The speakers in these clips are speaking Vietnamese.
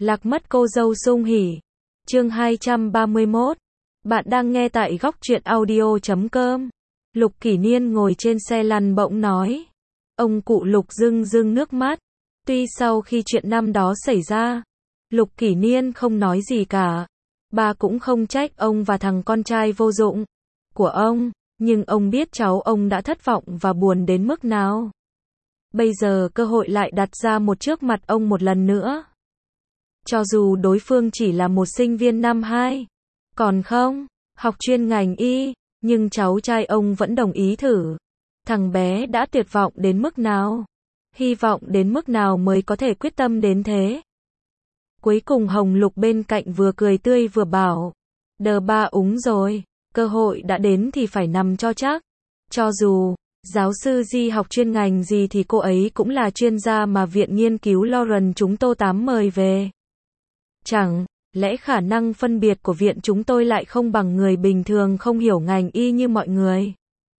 Lạc mất cô dâu sung hỉ. Chương 231. Bạn đang nghe tại góc truyện audio.com. Lục Kỷ Niên ngồi trên xe lăn bỗng nói. Ông cụ Lục rưng rưng nước mắt. Tuy sau khi chuyện năm đó xảy ra, Lục Kỷ Niên không nói gì cả. Bà cũng không trách ông và thằng con trai vô dụng của ông, nhưng ông biết cháu ông đã thất vọng và buồn đến mức nào. Bây giờ cơ hội lại đặt ra trước mặt ông một lần nữa. Cho dù đối phương chỉ là một sinh viên năm 2, còn không học chuyên ngành y, nhưng cháu trai ông vẫn đồng ý thử. Thằng bé đã tuyệt vọng đến mức nào, hy vọng đến mức nào mới có thể quyết tâm đến thế. Cuối cùng Hồng Lục bên cạnh vừa cười tươi vừa bảo, đờ ba úng rồi, cơ hội đã đến thì phải nắm cho chắc. Cho dù giáo sư Di học chuyên ngành gì thì cô ấy cũng là chuyên gia mà Viện Nghiên cứu Lawrence chúng tôi mời về. Chẳng lẽ khả năng phân biệt của viện chúng tôi lại không bằng người bình thường không hiểu ngành y như mọi người?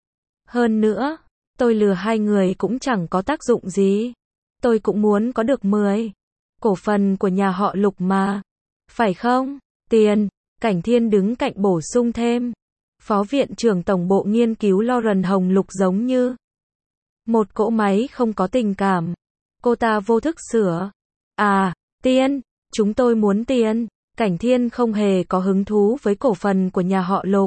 Hơn nữa, tôi lừa hai người cũng chẳng có tác dụng gì. Tôi cũng muốn có được 10 cổ phần của nhà họ Lục mà. Phải không? Tiền, Cảnh Thiên đứng cạnh bổ sung thêm. Phó viện trưởng tổng bộ nghiên cứu Lawrence Hồng Lục giống như một cỗ máy không có tình cảm. Cô ta vô thức sửa. À, tiền, chúng tôi muốn tiền. Cảnh Thiên không hề có hứng thú với cổ phần của nhà họ Lục.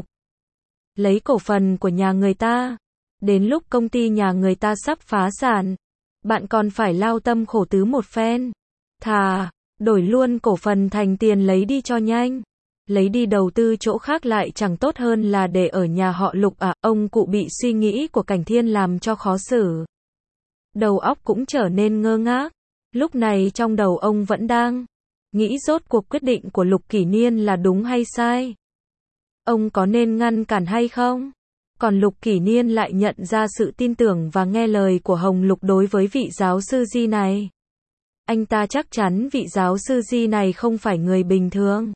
Lấy cổ phần của nhà người ta. Đến lúc công ty nhà người ta sắp phá sản, bạn còn phải lao tâm khổ tứ một phen. Thà đổi luôn cổ phần thành tiền lấy đi cho nhanh. Lấy đi đầu tư chỗ khác lại chẳng tốt hơn là để ở nhà họ Lục à? Ông cụ bị suy nghĩ của Cảnh Thiên làm cho khó xử. Đầu óc cũng trở nên ngơ ngác. Lúc này trong đầu ông vẫn đang nghĩ rốt cuộc quyết định của Lục Kỷ Niên là đúng hay sai. Ông có nên ngăn cản hay không? Còn Lục Kỷ Niên lại nhận ra sự tin tưởng và nghe lời của Hồng Lục đối với vị giáo sư Di này. Anh ta chắc chắn vị giáo sư Di này không phải người bình thường.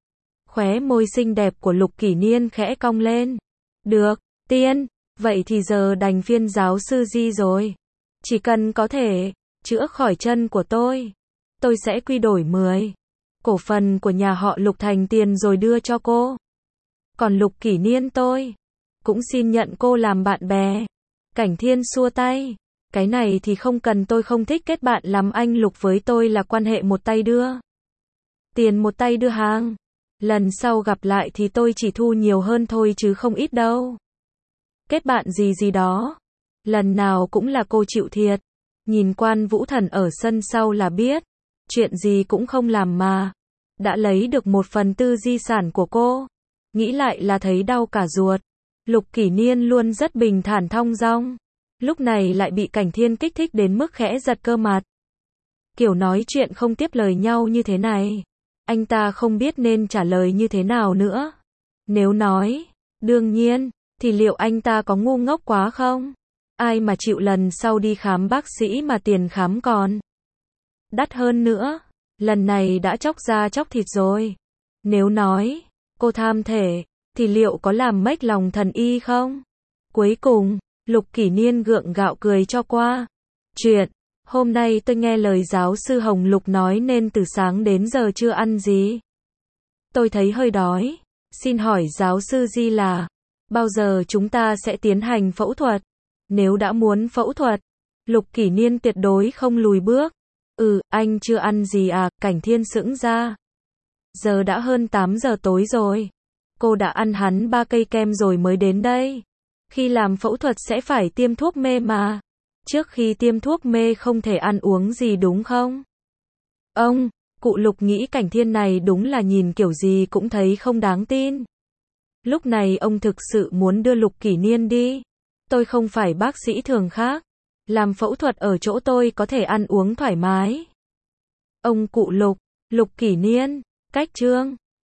Khóe môi xinh đẹp của Lục Kỷ Niên khẽ cong lên. Được, tiên, vậy thì giờ đành phiên giáo sư Di rồi. Chỉ cần có thể chữa khỏi chân của tôi sẽ quy đổi 10 cổ phần của nhà họ Lục thành tiền rồi đưa cho cô. Còn Lục Kỷ Niên tôi cũng xin nhận cô làm bạn bè. Cảnh Thiên xua tay. Cái này thì không cần, tôi không thích kết bạn lắm, anh Lục với tôi là quan hệ một tay đưa tiền một tay đưa hàng. Lần sau gặp lại thì tôi chỉ thu nhiều hơn thôi chứ không ít đâu. Kết bạn gì đó. Lần nào cũng là cô chịu thiệt. Nhìn Quan Vũ Thần ở sân sau là biết. Chuyện gì cũng không làm mà đã lấy được 1/4 di sản của cô. Nghĩ lại là thấy đau cả ruột. Lục Kỷ Niên luôn rất bình thản thong dong. Lúc này lại bị Cảnh Thiên kích thích đến mức khẽ giật cơ mặt. Kiểu nói chuyện không tiếp lời nhau như thế này, anh ta không biết nên trả lời như thế nào nữa. Nếu nói đương nhiên, thì liệu anh ta có ngu ngốc quá không? Ai mà chịu lần sau đi khám bác sĩ mà tiền khám còn đắt hơn nữa. Lần này đã chóc da chóc thịt rồi. Nếu nói cô tham thể, thì liệu có làm mếch lòng thần y không? Cuối cùng, Lục Kỷ Niên gượng gạo cười cho qua. Chuyện, hôm nay tôi nghe lời giáo sư Hồng Lục nói nên từ sáng đến giờ chưa ăn gì. Tôi thấy hơi đói. Xin hỏi giáo sư Di là, bao giờ chúng ta sẽ tiến hành phẫu thuật? Nếu đã muốn phẫu thuật, Lục Kỷ Niên tuyệt đối không lùi bước. Anh chưa ăn gì à? Cảnh Thiên sững ra. Giờ đã hơn 8 giờ tối rồi. Cô đã ăn hắn 3 cây kem rồi mới đến đây. Khi làm phẫu thuật sẽ phải tiêm thuốc mê mà. Trước khi tiêm thuốc mê không thể ăn uống gì đúng không? Ông, cụ Lục nghĩ Cảnh Thiên này đúng là nhìn kiểu gì cũng thấy không đáng tin. Lúc này ông thực sự muốn đưa Lục Kỷ Niên đi. Tôi không phải bác sĩ thường khác. Làm phẫu thuật ở chỗ tôi có thể ăn uống thoải mái. Ông cụ Lục, Lục Kỷ Niên, cách chương